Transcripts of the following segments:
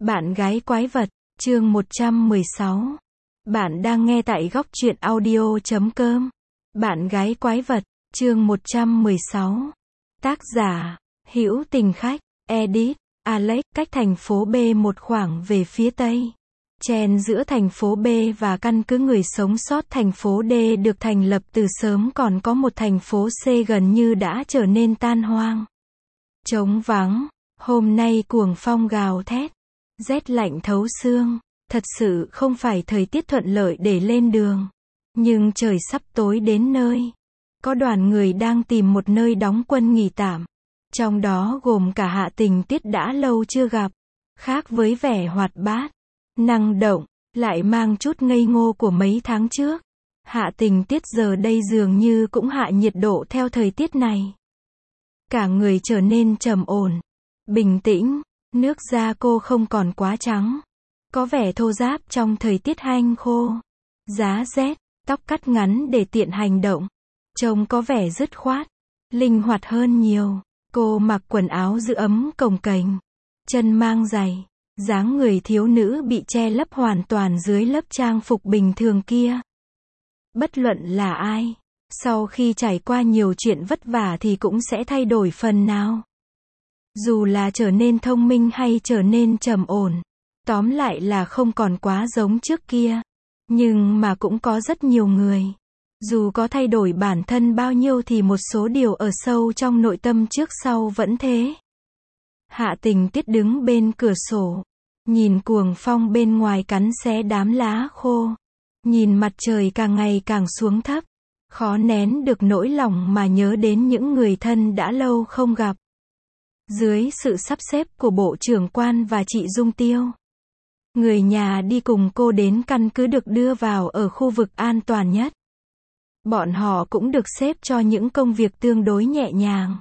Bạn gái quái vật, chương 116. Bạn đang nghe tại góc truyện audio.com. Bạn gái quái vật, chương 116. Tác giả, Hữu Tình Khách, edit, Alex, cách thành phố B một khoảng về phía tây. Chen giữa thành phố B và căn cứ người sống sót thành phố D được thành lập từ sớm, còn có một thành phố C gần như đã trở nên tan hoang. Trống vắng, hôm nay cuồng phong gào thét. Rét lạnh thấu xương, thật sự không phải thời tiết thuận lợi để lên đường. Nhưng trời sắp tối đến nơi. Có đoàn người đang tìm một nơi đóng quân nghỉ tạm. Trong đó gồm cả Hạ Tình Tiết đã lâu chưa gặp. Khác với vẻ hoạt bát, năng động, lại mang chút ngây ngô của mấy tháng trước. Hạ Tình Tiết giờ đây dường như cũng hạ nhiệt độ theo thời tiết này. Cả người trở nên trầm ổn, bình tĩnh. Nước da cô không còn quá trắng, có vẻ thô ráp trong thời tiết hanh khô. Giá rét, tóc cắt ngắn để tiện hành động. Trông có vẻ dứt khoát, linh hoạt hơn nhiều. Cô mặc quần áo giữ ấm cồng kềnh, chân mang giày, dáng người thiếu nữ bị che lấp hoàn toàn dưới lớp trang phục bình thường kia. Bất luận là ai, sau khi trải qua nhiều chuyện vất vả thì cũng sẽ thay đổi phần nào. Dù là trở nên thông minh hay trở nên trầm ổn. Tóm lại là không còn quá giống trước kia. Nhưng mà cũng có rất nhiều người. Dù có thay đổi bản thân bao nhiêu thì một số điều ở sâu trong nội tâm trước sau vẫn thế. Hạ Tình Tiết đứng bên cửa sổ. Nhìn cuồng phong bên ngoài cắn xé đám lá khô. Nhìn mặt trời càng ngày càng xuống thấp. Khó nén được nỗi lòng mà nhớ đến những người thân đã lâu không gặp. Dưới sự sắp xếp của Bộ trưởng Quan và chị Dung Tiêu, người nhà đi cùng cô đến căn cứ được đưa vào ở khu vực an toàn nhất. Bọn họ cũng được xếp cho những công việc tương đối nhẹ nhàng,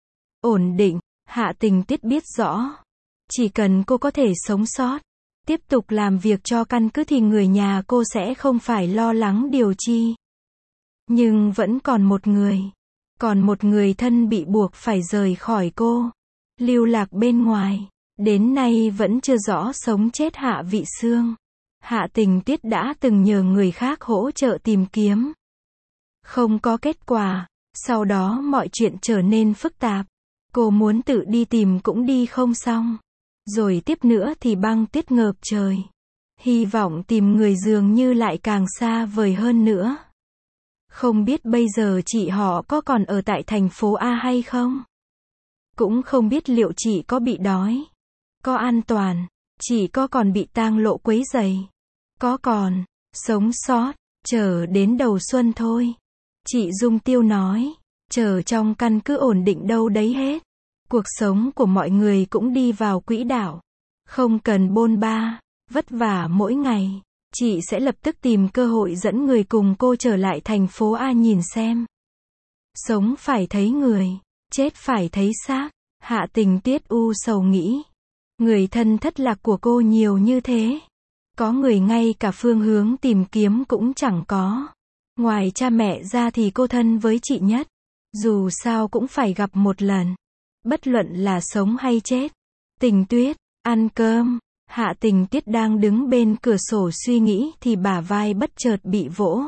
ổn định. Hạ Tình Tiết biết rõ, chỉ cần cô có thể sống sót, tiếp tục làm việc cho căn cứ thì người nhà cô sẽ không phải lo lắng điều chi. Nhưng vẫn còn một người thân bị buộc phải rời khỏi cô. Lưu lạc bên ngoài, đến nay vẫn chưa rõ sống chết. Hạ Vị Sương. Hạ Tình Tiết đã từng nhờ người khác hỗ trợ tìm kiếm. Không có kết quả, sau đó mọi chuyện trở nên phức tạp. Cô muốn tự đi tìm cũng đi không xong. Rồi tiếp nữa thì băng tuyết ngập trời. Hy vọng tìm người dường như lại càng xa vời hơn nữa. Không biết bây giờ chị họ có còn ở tại thành phố A hay không? Cũng không biết liệu chị có bị đói, có an toàn, chị có còn bị tang lộ quấy rầy, có còn sống sót, chờ đến đầu xuân thôi. Chị Dung Tiêu nói, chờ trong căn cứ ổn định đâu đấy hết. Cuộc sống của mọi người cũng đi vào quỹ đạo, không cần bôn ba, vất vả mỗi ngày. Chị sẽ lập tức tìm cơ hội dẫn người cùng cô trở lại thành phố A nhìn xem. Sống phải thấy người, chết phải thấy xác. Hạ Tình Tiết u sầu nghĩ. Người thân thất lạc của cô nhiều như thế. Có người ngay cả phương hướng tìm kiếm cũng chẳng có. Ngoài cha mẹ ra thì cô thân với chị nhất. Dù sao cũng phải gặp một lần. Bất luận là sống hay chết. Tình Tuyết, ăn cơm. Hạ Tình Tiết đang đứng bên cửa sổ suy nghĩ thì bả vai bất chợt bị vỗ.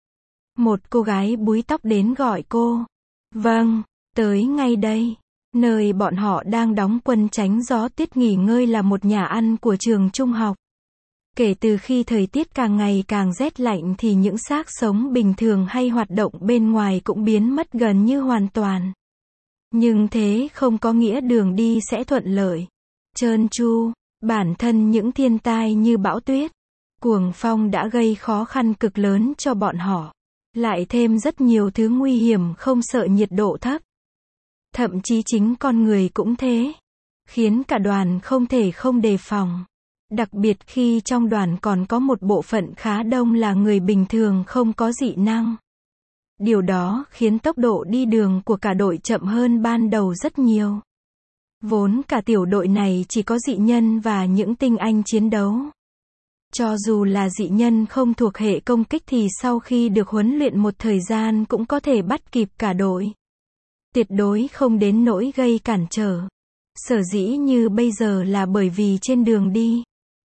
Một cô gái búi tóc đến gọi cô. Vâng, tới ngay đây. Nơi bọn họ đang đóng quân tránh gió tuyết nghỉ ngơi là một nhà ăn của trường trung học. Kể từ khi thời tiết càng ngày càng rét lạnh thì những xác sống bình thường hay hoạt động bên ngoài cũng biến mất gần như hoàn toàn. Nhưng thế không có nghĩa đường đi sẽ thuận lợi. Trơn tru, bản thân những thiên tai như bão tuyết, cuồng phong đã gây khó khăn cực lớn cho bọn họ. Lại thêm rất nhiều thứ nguy hiểm không sợ nhiệt độ thấp. Thậm chí chính con người cũng thế. Khiến cả đoàn không thể không đề phòng. Đặc biệt khi trong đoàn còn có một bộ phận khá đông là người bình thường không có dị năng. Điều đó khiến tốc độ đi đường của cả đội chậm hơn ban đầu rất nhiều. Vốn cả tiểu đội này chỉ có dị nhân và những tinh anh chiến đấu. Cho dù là dị nhân không thuộc hệ công kích thì sau khi được huấn luyện một thời gian cũng có thể bắt kịp cả đội. Tuyệt đối không đến nỗi gây cản trở. Sở dĩ như bây giờ là bởi vì trên đường đi,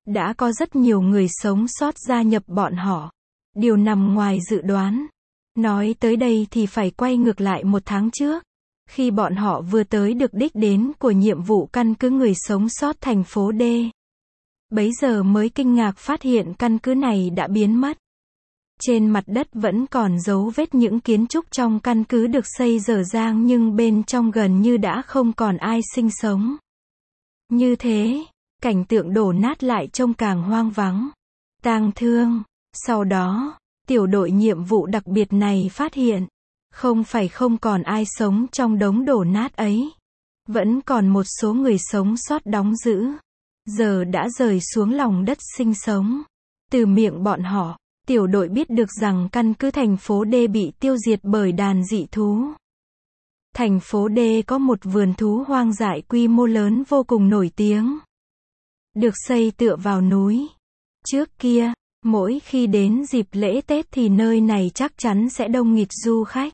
đã có rất nhiều người sống sót gia nhập bọn họ. Điều nằm ngoài dự đoán. Nói tới đây thì phải quay ngược lại 1 tháng trước. Khi bọn họ vừa tới được đích đến của nhiệm vụ căn cứ người sống sót thành phố D. Bấy giờ mới kinh ngạc phát hiện căn cứ này đã biến mất. Trên mặt đất vẫn còn dấu vết những kiến trúc trong căn cứ được xây dở dang nhưng bên trong gần như đã không còn ai sinh sống. Như thế, cảnh tượng đổ nát lại trông càng hoang vắng, tang thương. Sau đó, tiểu đội nhiệm vụ đặc biệt này phát hiện, không phải không còn ai sống trong đống đổ nát ấy. Vẫn còn một số người sống sót đóng giữ. Giờ đã rời xuống lòng đất sinh sống. Từ miệng bọn họ, tiểu đội biết được rằng căn cứ thành phố D bị tiêu diệt bởi đàn dị thú. Thành phố D có một vườn thú hoang dại quy mô lớn vô cùng nổi tiếng. Được xây tựa vào núi. Trước kia, mỗi khi đến dịp lễ Tết thì nơi này chắc chắn sẽ đông nghịt du khách.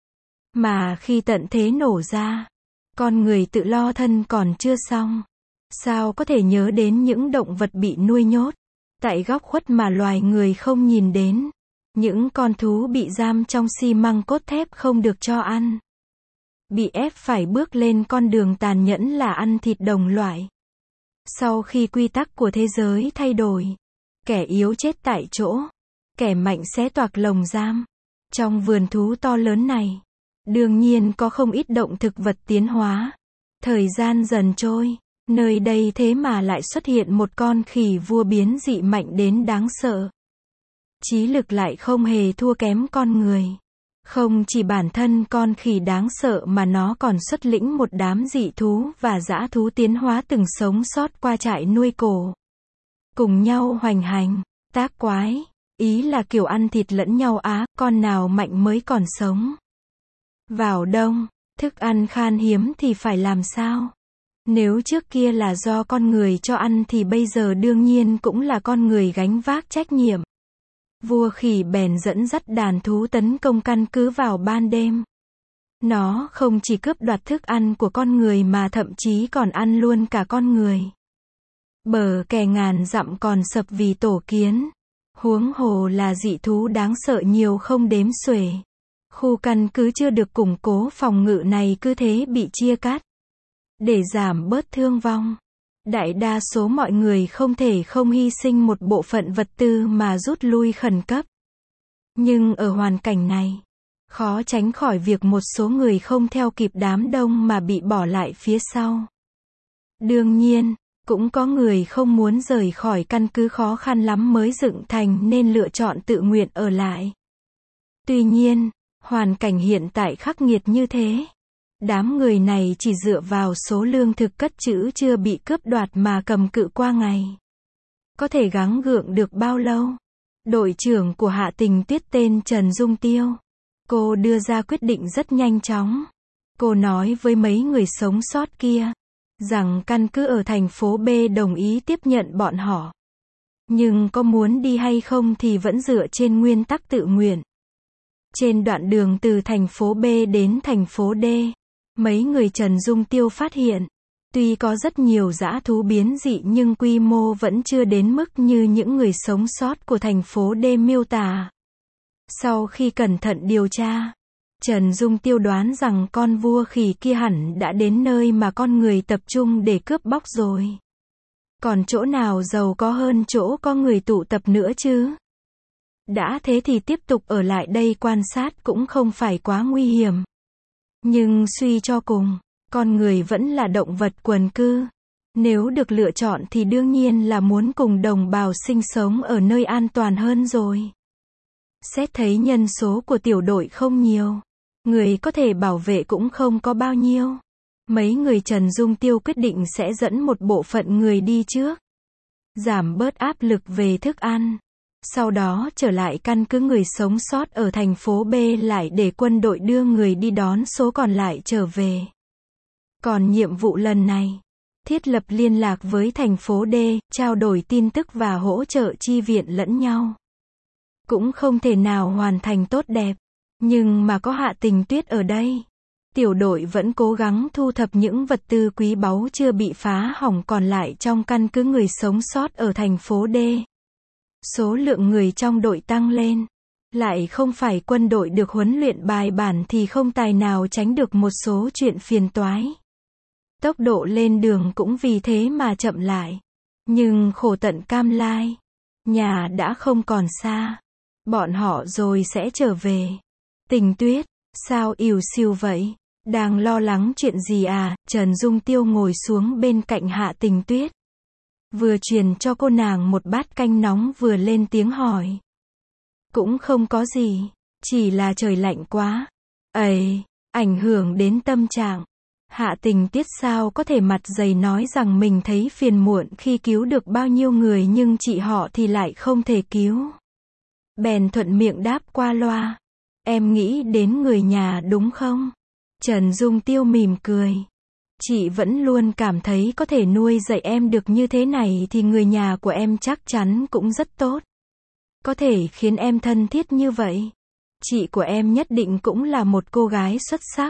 Mà khi tận thế nổ ra, con người tự lo thân còn chưa xong. Sao có thể nhớ đến những động vật bị nuôi nhốt tại góc khuất mà loài người không nhìn đến. Những con thú bị giam trong xi măng cốt thép không được cho ăn. Bị ép phải bước lên con đường tàn nhẫn là ăn thịt đồng loại. Sau khi quy tắc của thế giới thay đổi, kẻ yếu chết tại chỗ, kẻ mạnh xé toạc lồng giam. Trong vườn thú to lớn này, đương nhiên có không ít động thực vật tiến hóa. Thời gian dần trôi, nơi đây thế mà lại xuất hiện một con khỉ vua biến dị mạnh đến đáng sợ. Trí lực lại không hề thua kém con người. Không chỉ bản thân con khỉ đáng sợ mà nó còn xuất lĩnh một đám dị thú và dã thú tiến hóa từng sống sót qua trại nuôi cổ. Cùng nhau hoành hành, tác quái, ý là kiểu ăn thịt lẫn nhau á, con nào mạnh mới còn sống. Vào đông, thức ăn khan hiếm thì phải làm sao? Nếu trước kia là do con người cho ăn thì bây giờ đương nhiên cũng là con người gánh vác trách nhiệm. Vua khỉ bèn dẫn dắt đàn thú tấn công căn cứ vào ban đêm. Nó không chỉ cướp đoạt thức ăn của con người mà thậm chí còn ăn luôn cả con người. Bờ kè ngàn dặm còn sập vì tổ kiến. Huống hồ là dị thú đáng sợ nhiều không đếm xuể. Khu căn cứ chưa được củng cố phòng ngự này cứ thế bị chia cắt. Để giảm bớt thương vong, đại đa số mọi người không thể không hy sinh một bộ phận vật tư mà rút lui khẩn cấp. Nhưng ở hoàn cảnh này, khó tránh khỏi việc một số người không theo kịp đám đông mà bị bỏ lại phía sau. Đương nhiên, cũng có người không muốn rời khỏi căn cứ khó khăn lắm mới dựng thành nên lựa chọn tự nguyện ở lại. Tuy nhiên, hoàn cảnh hiện tại khắc nghiệt như thế. Đám người này chỉ dựa vào số lương thực cất trữ chưa bị cướp đoạt mà cầm cự qua ngày. Có thể gắng gượng được bao lâu? Đội trưởng của Hạ Tình Tuyết tên Trần Dung Tiêu. Cô đưa ra quyết định rất nhanh chóng. Cô nói với mấy người sống sót kia, rằng căn cứ ở thành phố B đồng ý tiếp nhận bọn họ. Nhưng có muốn đi hay không thì vẫn dựa trên nguyên tắc tự nguyện. Trên đoạn đường từ thành phố B đến thành phố D, mấy người Trần Dung Tiêu phát hiện, tuy có rất nhiều dã thú biến dị nhưng quy mô vẫn chưa đến mức như những người sống sót của thành phố D miêu tả. Sau khi cẩn thận điều tra, Trần Dung Tiêu đoán rằng con vua khỉ kia hẳn đã đến nơi mà con người tập trung để cướp bóc rồi. Còn chỗ nào giàu có hơn chỗ có người tụ tập nữa chứ? Đã thế thì tiếp tục ở lại đây quan sát cũng không phải quá nguy hiểm. Nhưng suy cho cùng, con người vẫn là động vật quần cư. Nếu được lựa chọn thì đương nhiên là muốn cùng đồng bào sinh sống ở nơi an toàn hơn rồi. Xét thấy nhân số của tiểu đội không nhiều, người có thể bảo vệ cũng không có bao nhiêu. Mấy người Trần Dung Tiêu quyết định sẽ dẫn một bộ phận người đi trước, giảm bớt áp lực về thức ăn. Sau đó trở lại căn cứ người sống sót ở thành phố B lại để quân đội đưa người đi đón số còn lại trở về. Còn nhiệm vụ lần này, thiết lập liên lạc với thành phố D, trao đổi tin tức và hỗ trợ chi viện lẫn nhau. Cũng không thể nào hoàn thành tốt đẹp, nhưng mà có Hạ Tình Tuyết ở đây, Tiểu đội vẫn cố gắng thu thập những vật tư quý báu chưa bị phá hỏng còn lại trong căn cứ người sống sót ở thành phố D. Số lượng người trong đội tăng lên. Lại không phải quân đội được huấn luyện bài bản thì không tài nào tránh được một số chuyện phiền toái. Tốc độ lên đường cũng vì thế mà chậm lại. Nhưng khổ tận Cam Lai. Nhà đã không còn xa. Bọn họ rồi sẽ trở về. Tình Tuyết, sao ỉu xìu vậy? Đang lo lắng chuyện gì à? Trần Dung Tiêu ngồi xuống bên cạnh Hạ Tình Tuyết. Vừa truyền cho cô nàng một bát canh nóng vừa lên tiếng hỏi. Cũng không có gì, chỉ là trời lạnh quá. Ấy, ảnh hưởng đến tâm trạng. Hạ Tình Tuyết sao có thể mặt dày nói rằng mình thấy phiền muộn khi cứu được bao nhiêu người nhưng chị họ thì lại không thể cứu. Bèn thuận miệng đáp qua loa. Em nghĩ đến người nhà đúng không? Trần Dung Tiêu mỉm cười. Chị vẫn luôn cảm thấy có thể nuôi dạy em được như thế này thì người nhà của em chắc chắn cũng rất tốt. Có thể khiến em thân thiết như vậy. Chị của em nhất định cũng là một cô gái xuất sắc.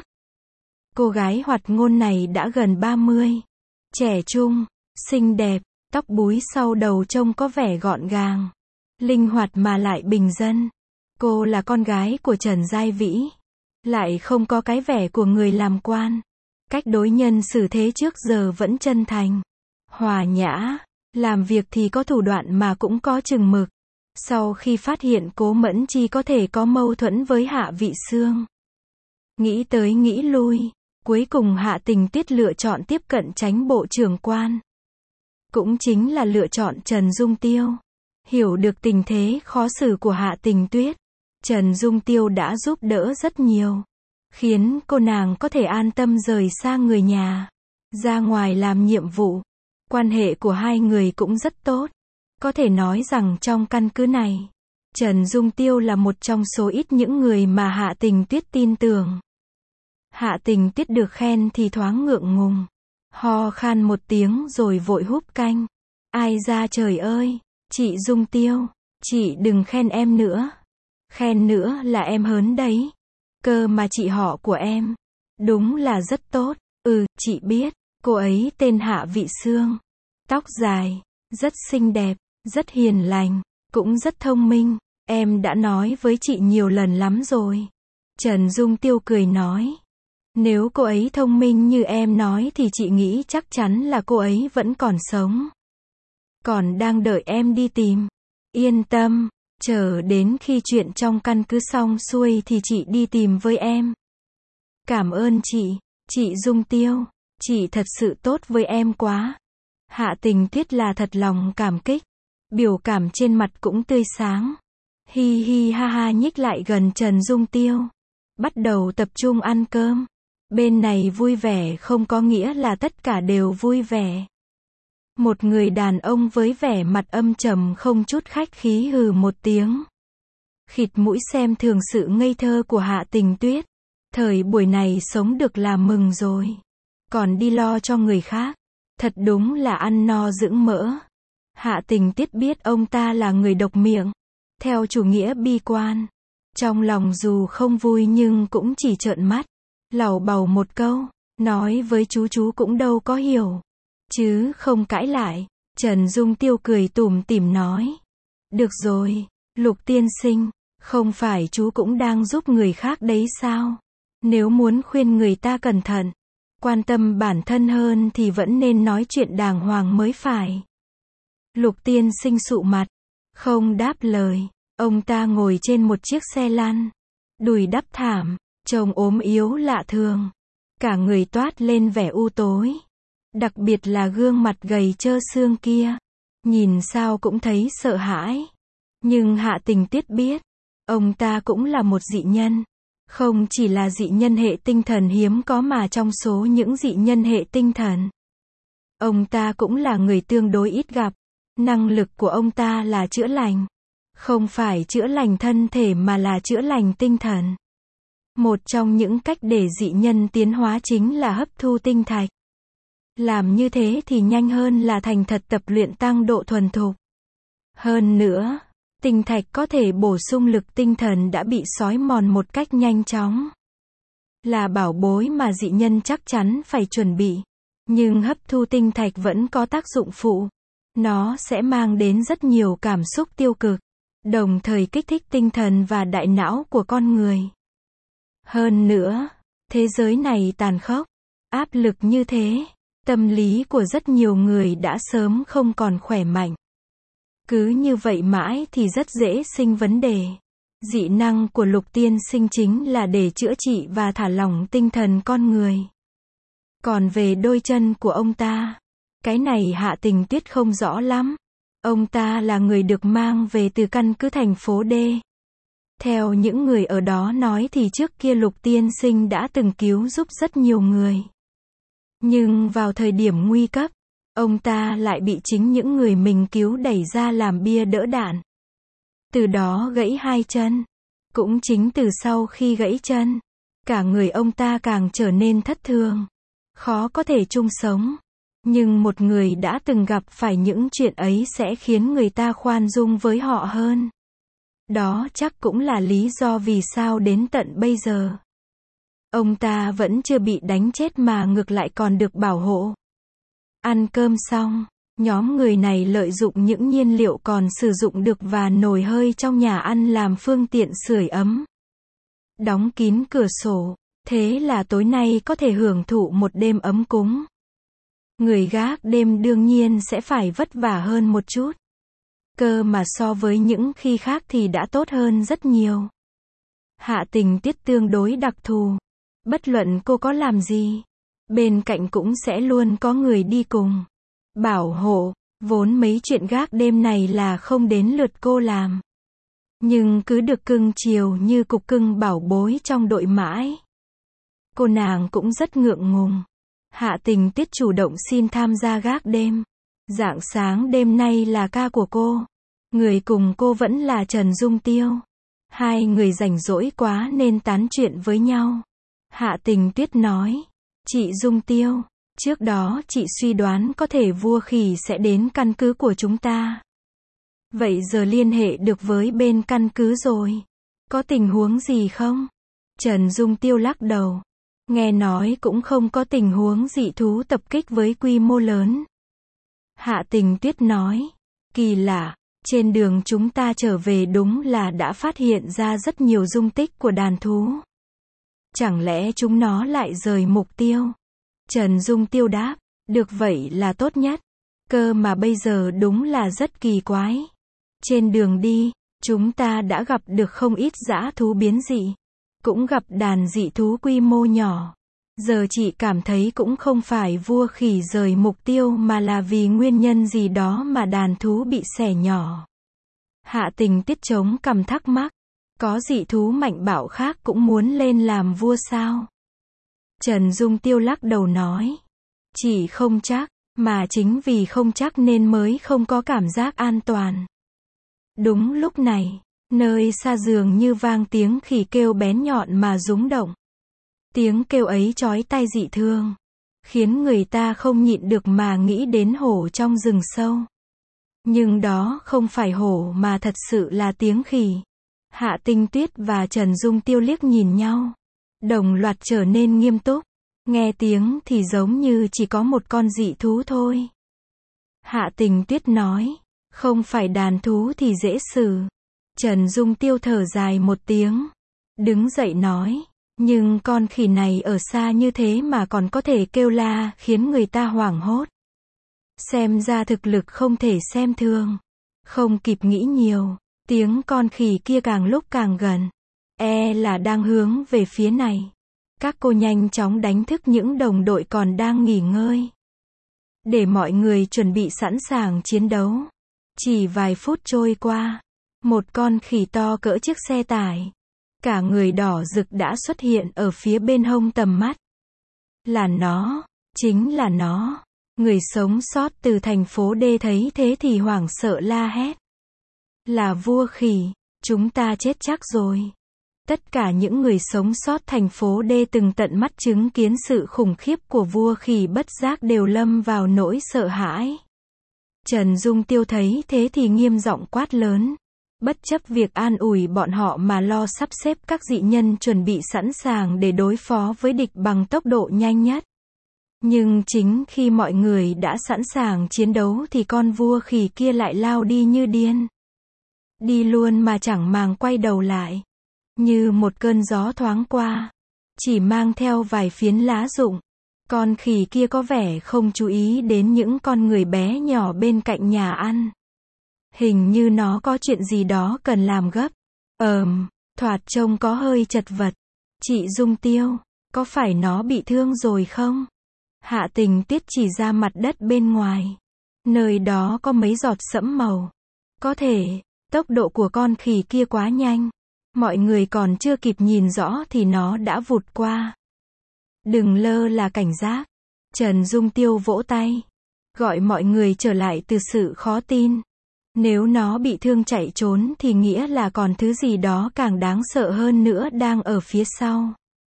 Cô gái hoạt ngôn này đã gần 30. Trẻ trung, xinh đẹp, tóc búi sau đầu trông có vẻ gọn gàng. Linh hoạt mà lại bình dân. Cô là con gái của Trần Giai Vĩ. Lại không có cái vẻ của người làm quan. Cách đối nhân xử thế trước giờ vẫn chân thành. Hòa nhã. Làm việc thì có thủ đoạn mà cũng có chừng mực. Sau khi phát hiện Cố Mẫn Chi có thể có mâu thuẫn với Hạ Vị Sương. Nghĩ tới nghĩ lui. Cuối cùng Hạ Tình Tuyết lựa chọn tiếp cận Chánh Bộ trưởng Quan. Cũng chính là lựa chọn Trần Dung Tiêu. Hiểu được tình thế khó xử của Hạ Tình Tuyết. Trần Dung Tiêu đã giúp đỡ rất nhiều. Khiến cô nàng có thể an tâm rời xa người nhà. Ra ngoài làm nhiệm vụ. Quan hệ của hai người cũng rất tốt. Có thể nói rằng trong căn cứ này, Trần Dung Tiêu là một trong số ít những người mà Hạ Tình Tuyết tin tưởng. Hạ Tình Tuyết được khen thì thoáng ngượng ngùng. Ho khan một tiếng rồi vội húp canh. Ai ra trời ơi, chị Dung Tiêu, chị đừng khen em nữa. Khen nữa là em hớn đấy. Cơ mà chị họ của em, đúng là rất tốt. Chị biết, cô ấy tên Hạ Vị Sương. Tóc dài, rất xinh đẹp, rất hiền lành, cũng rất thông minh. Em đã nói với chị nhiều lần lắm rồi. Trần Dung Tiêu cười nói. Nếu cô ấy thông minh như em nói thì chị nghĩ chắc chắn là cô ấy vẫn còn sống. Còn đang đợi em đi tìm. Yên tâm, chờ đến khi chuyện trong căn cứ xong xuôi thì chị đi tìm với em. Cảm ơn chị Dung Tiêu. Chị thật sự tốt với em quá. Hạ Tình Tuyết là thật lòng cảm kích. Biểu cảm trên mặt cũng tươi sáng. Hi hi ha ha nhích lại gần Trần Dung Tiêu. Bắt đầu tập trung ăn cơm. Bên này vui vẻ không có nghĩa là tất cả đều vui vẻ. Một người đàn ông với vẻ mặt âm trầm không chút khách khí hừ một tiếng. Khịt mũi xem thường sự ngây thơ của Hạ Tình Tuyết. Thời buổi này sống được là mừng rồi. Còn đi lo cho người khác. Thật đúng là ăn no dưỡng mỡ. Hạ Tình Tuyết biết ông ta là người độc miệng. Theo chủ nghĩa bi quan. Trong lòng dù không vui nhưng cũng chỉ trợn mắt. Lẩu bầu một câu. Nói với chú cũng đâu có hiểu. Chứ không cãi lại. Trần Dung Tiêu cười tủm tỉm nói. Được rồi, Lục tiên sinh. Không phải chú cũng đang giúp người khác đấy sao? Nếu muốn khuyên người ta cẩn thận. Quan tâm bản thân hơn thì vẫn nên nói chuyện đàng hoàng mới phải. Lục tiên sinh sụ mặt. Không đáp lời. Ông ta ngồi trên một chiếc xe lăn. Đùi đắp thảm. Trông ốm yếu lạ thường. Cả người toát lên vẻ u tối. Đặc biệt là gương mặt gầy trơ xương kia. Nhìn sao cũng thấy sợ hãi. Nhưng Hạ Tình Tuyết biết. Ông ta cũng là một dị nhân. Không chỉ là dị nhân hệ tinh thần hiếm có mà trong số những dị nhân hệ tinh thần. Ông ta cũng là người tương đối ít gặp. Năng lực của ông ta là chữa lành. Không phải chữa lành thân thể mà là chữa lành tinh thần. Một trong những cách để dị nhân tiến hóa chính là hấp thu tinh thạch. Làm như thế thì nhanh hơn là thành thật tập luyện tăng độ thuần thục. Hơn nữa, tinh thạch có thể bổ sung lực tinh thần đã bị xói mòn một cách nhanh chóng. là bảo bối mà dị nhân chắc chắn phải chuẩn bị. Nhưng hấp thu tinh thạch vẫn có tác dụng phụ. Nó sẽ mang đến rất nhiều cảm xúc tiêu cực, đồng thời kích thích tinh thần và đại não của con người. Hơn nữa, thế giới này tàn khốc, áp lực như thế, tâm lý của rất nhiều người đã sớm không còn khỏe mạnh. Cứ như vậy mãi thì rất dễ sinh vấn đề. Dị năng của Lục Tiên Sinh chính là để chữa trị và thả lỏng tinh thần con người. Còn về đôi chân của ông ta, cái này Hạ Tình Tuyết không rõ lắm. Ông ta là người được mang về từ căn cứ thành phố D. Theo những người ở đó nói thì trước kia Lục Tiên Sinh đã từng cứu giúp rất nhiều người. Nhưng vào thời điểm nguy cấp, ông ta lại bị chính những người mình cứu đẩy ra làm bia đỡ đạn. Từ đó gãy hai chân. Cũng chính từ sau khi gãy chân, cả người ông ta càng trở nên thất thường, khó có thể chung sống. Nhưng một người đã từng gặp phải những chuyện ấy sẽ khiến người ta khoan dung với họ hơn. Đó chắc cũng là lý do vì sao đến tận bây giờ ông ta vẫn chưa bị đánh chết mà ngược lại còn được bảo hộ. Ăn cơm xong, nhóm người này lợi dụng những nhiên liệu còn sử dụng được và nồi hơi trong nhà ăn làm phương tiện sưởi ấm. Đóng kín cửa sổ, thế là tối nay có thể hưởng thụ một đêm ấm cúng. Người gác đêm đương nhiên sẽ phải vất vả hơn một chút. Cơ mà so với những khi khác thì đã tốt hơn rất nhiều. Hạ Tình Tiết tương đối đặc thù. Bất luận cô có làm gì, bên cạnh cũng sẽ luôn có người đi cùng. Bảo hộ, vốn mấy chuyện gác đêm này là không đến lượt cô làm. Nhưng cứ được cưng chiều như cục cưng bảo bối trong đội mãi. Cô nàng cũng rất ngượng ngùng. Hạ Tình Tiết chủ động xin tham gia gác đêm. Rạng sáng đêm nay là ca của cô. Người cùng cô vẫn là Trần Dung Tiêu. Hai người rảnh rỗi quá nên tán chuyện với nhau. Hạ Tình Tuyết nói, chị Dung Tiêu, trước đó chị suy đoán có thể vua khỉ sẽ đến căn cứ của chúng ta. Vậy giờ liên hệ được với bên căn cứ rồi. Có tình huống gì không? Trần Dung Tiêu lắc đầu. Nghe nói cũng không có tình huống dị thú tập kích với quy mô lớn. Hạ Tình Tuyết nói, kỳ lạ, trên đường chúng ta trở về đúng là đã phát hiện ra rất nhiều dung tích của đàn thú. Chẳng lẽ chúng nó lại rời mục tiêu? Trần Dung Tiêu đáp, được vậy là tốt nhất. Cơ mà bây giờ đúng là rất kỳ quái. Trên đường đi, chúng ta đã gặp được không ít dã thú biến dị. Cũng gặp đàn dị thú quy mô nhỏ. Giờ chị cảm thấy cũng không phải vua khỉ rời mục tiêu mà là vì nguyên nhân gì đó mà đàn thú bị xẻ nhỏ. Hạ Tình Tiết chống cằm thắc mắc. Có dị thú mạnh bạo khác cũng muốn lên làm vua sao? Trần Dung Tiêu lắc đầu nói. Chỉ không chắc, mà chính vì không chắc nên mới không có cảm giác an toàn. Đúng lúc này, nơi xa dường như vang tiếng khỉ kêu bén nhọn mà rúng động. Tiếng kêu ấy chói tai dị thương, khiến người ta không nhịn được mà nghĩ đến hổ trong rừng sâu. Nhưng đó không phải hổ mà thật sự là tiếng khỉ. Hạ Tình Tuyết và Trần Dung Tiêu liếc nhìn nhau, đồng loạt trở nên nghiêm túc. Nghe tiếng thì giống như chỉ có một con dị thú thôi. Hạ Tình Tuyết nói, không phải đàn thú thì dễ xử. Trần Dung Tiêu thở dài một tiếng, đứng dậy nói, nhưng con khỉ này ở xa như thế mà còn có thể kêu la khiến người ta hoảng hốt. Xem ra thực lực không thể xem thường. Không kịp nghĩ nhiều, tiếng con khỉ kia càng lúc càng gần. Là đang hướng về phía này. Các cô nhanh chóng đánh thức những đồng đội còn đang nghỉ ngơi. Để mọi người chuẩn bị sẵn sàng chiến đấu. Chỉ vài phút trôi qua, một con khỉ to cỡ chiếc xe tải, cả người đỏ rực đã xuất hiện ở phía bên hông tầm mắt. Là nó, chính là nó. Người sống sót từ thành phố D thấy thế thì hoảng sợ la hét. Là vua khỉ, chúng ta chết chắc rồi. Tất cả những người sống sót thành phố D từng tận mắt chứng kiến sự khủng khiếp của vua khỉ bất giác đều lâm vào nỗi sợ hãi. Trần Dung Tiêu thấy thế thì nghiêm giọng quát lớn. Bất chấp việc an ủi bọn họ mà lo sắp xếp các dị nhân chuẩn bị sẵn sàng để đối phó với địch bằng tốc độ nhanh nhất. Nhưng chính khi mọi người đã sẵn sàng chiến đấu thì con vua khỉ kia lại lao đi như điên. Đi luôn mà chẳng màng quay đầu lại. Như một cơn gió thoáng qua. Chỉ mang theo vài phiến lá rụng. Con khỉ kia có vẻ không chú ý đến những con người bé nhỏ bên cạnh nhà ăn. Hình như nó có chuyện gì đó cần làm gấp. Thoạt trông có hơi chật vật. Chị Dung Tiêu, có phải nó bị thương rồi không? Hạ Tình Tiết chỉ ra mặt đất bên ngoài. Nơi đó có mấy giọt sẫm màu. Có thể, tốc độ của con khỉ kia quá nhanh. Mọi người còn chưa kịp nhìn rõ thì nó đã vụt qua. Đừng lơ là cảnh giác. Trần Dung Tiêu vỗ tay. Gọi mọi người trở lại từ sự khó tin. Nếu nó bị thương chạy trốn thì nghĩa là còn thứ gì đó càng đáng sợ hơn nữa đang ở phía sau.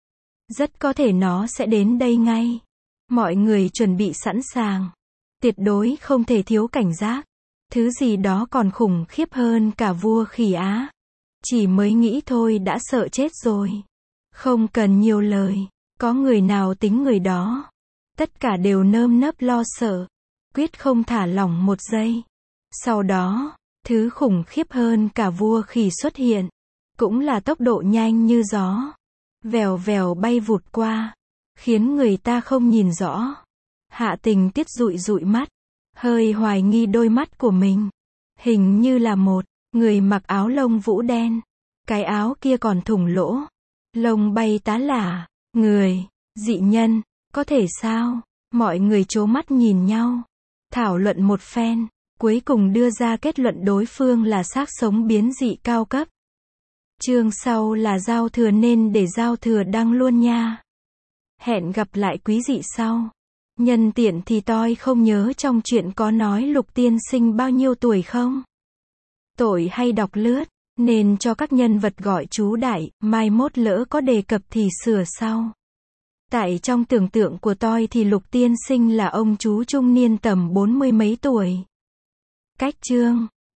Rất có thể nó sẽ đến đây ngay. Mọi người chuẩn bị sẵn sàng. Tuyệt đối không thể thiếu cảnh giác. Thứ gì đó còn khủng khiếp hơn cả vua khỉ Á. Chỉ mới nghĩ thôi đã sợ chết rồi. Không cần nhiều lời. Có người nào tính người đó. Tất cả đều nơm nớp lo sợ. Quyết không thả lỏng một giây. Sau đó, thứ khủng khiếp hơn cả vua khỉ xuất hiện. Cũng là tốc độ nhanh như gió. Vèo vèo bay vụt qua. Khiến người ta không nhìn rõ. Hạ Tình Tiết dụi dụi mắt. Hơi hoài nghi đôi mắt của mình. Hình như là một người mặc áo lông vũ đen. Cái áo kia còn thủng lỗ. Lông bay tá lả. Người, dị nhân, có thể sao? Mọi người trố mắt nhìn nhau. Thảo luận một phen. Cuối cùng đưa ra kết luận đối phương là xác sống biến dị cao cấp. Chương sau là giao thừa nên để giao thừa đăng luôn nha. Hẹn gặp lại quý dị sau. Nhân tiện thì tôi không nhớ trong chuyện có nói Lục tiên sinh bao nhiêu tuổi không? Tội hay đọc lướt, nên cho các nhân vật gọi chú đại, mai mốt lỡ có đề cập thì sửa sau. Tại trong tưởng tượng của tôi thì Lục tiên sinh là ông chú trung niên tầm 40 mấy tuổi. Cách chương